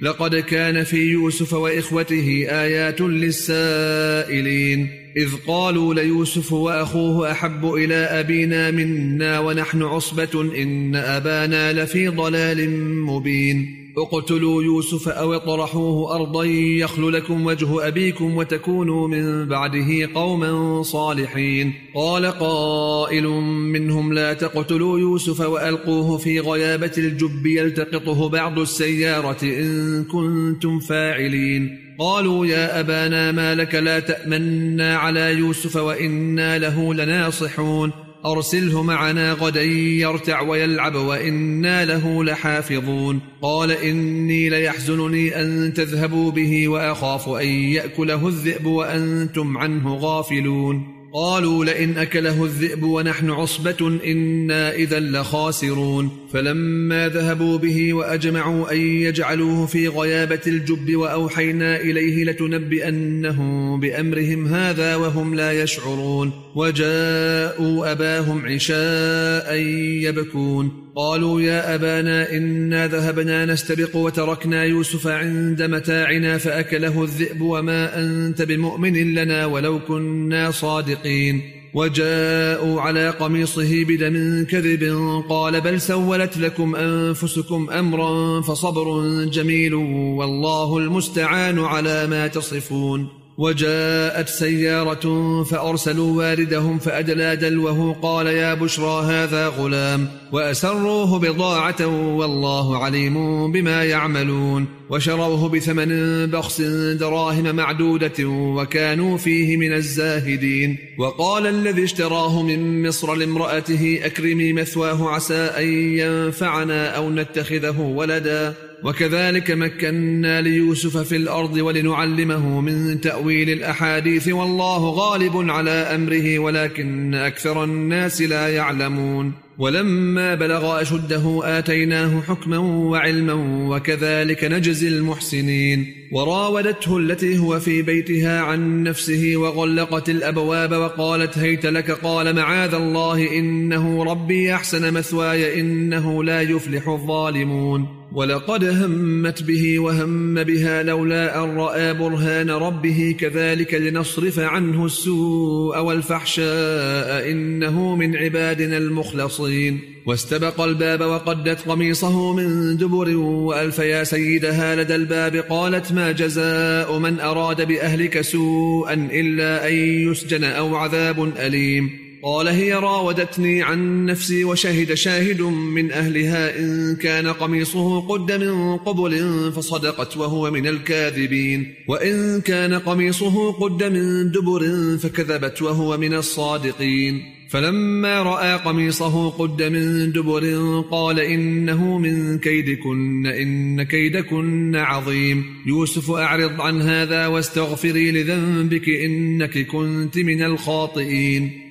لقد كان في يوسف وإخوته آيات للسائلين إذ قالوا ليوسف وأخوه أحب إلى أبينا منا ونحن عصبة إن أبانا لفي ضلال مبين اقتلوا يوسف أو اطرحوه أرضا يخل لكم وجه أبيكم وتكونوا من بعده قوما صالحين قال قائل منهم لا تقتلوا يوسف وألقوه في غيابة الجب يلتقطه بعض السيارة إن كنتم فاعلين قالوا يا أبانا ما لك لا تأمنا على يوسف وإنا له لناصحون أرسله معنا غدا يرتع ويلعب وإنا له لحافظون قال إني ليحزنني أن تذهبوا به وأخاف أن يأكله الذئب وأنتم عنه غافلون قالوا لئن أكله الذئب ونحن عصبة إنا إذا لخاسرون فلما ذهبوا به وأجمعوا أن يجعلوه في غيابة الجب وأوحينا إليه لتنبئنه بأمرهم هذا وهم لا يشعرون وجاءوا أباهم عشاء يبكون قالوا يا أبانا إنا ذهبنا نستبق وتركنا يوسف عند متاعنا فأكله الذئب وما أنت بمؤمن لنا ولو كنا صادقين وجاءوا على قميصه بدم كذب قال بل سولت لكم أنفسكم أمرا فصبر جميل والله المستعان على ما تصفون وجاءت سيارة فأرسلوا واردهم فأدلى دلوه قال يا بشرى هذا غلام وأسروه بضاعة والله عليم بما يعملون وشروه بثمن بخس دراهم معدودة وكانوا فيه من الزاهدين وقال الذي اشتراه من مصر لامرأته أكرمي مثواه عسى أن ينفعنا أو نتخذه ولدا وكذلك مكنا ليوسف في الأرض ولنعلمه من تأويل الأحاديث والله غالب على أمره ولكن أكثر الناس لا يعلمون ولما بلغ أشده آتيناه حكما وعلما وكذلك نجزي المحسنين وراودته التي هو في بيتها عن نفسه وغلقت الأبواب وقالت هيت لك قال معاذ الله إنه ربي أحسن مثواي إنه لا يفلح الظالمون ولقد همت به وهم بها لولا أن رأى برهان ربه كذلك لنصرف عنه السوء والفحشاء إنه من عبادنا المخلصين واستبق الباب وقدت قميصه من دبر وألف يا سيدها لدى الباب قالت ما جزاء من أراد بأهلك سوءا إلا أن يسجن أو عذاب أليم قال هي راودتني عن نفسي وشهد شاهد من أهلها إن كان قميصه قد من قبل فصدقت وهو من الكاذبين وإن كان قميصه قد من دبر فكذبت وهو من الصادقين فلما رأى قميصه قد من دبر قال إنه من كيدكن إن كيدكن عظيم يوسف أعرض عن هذا واستغفري لذنبك إنك كنت من الخاطئين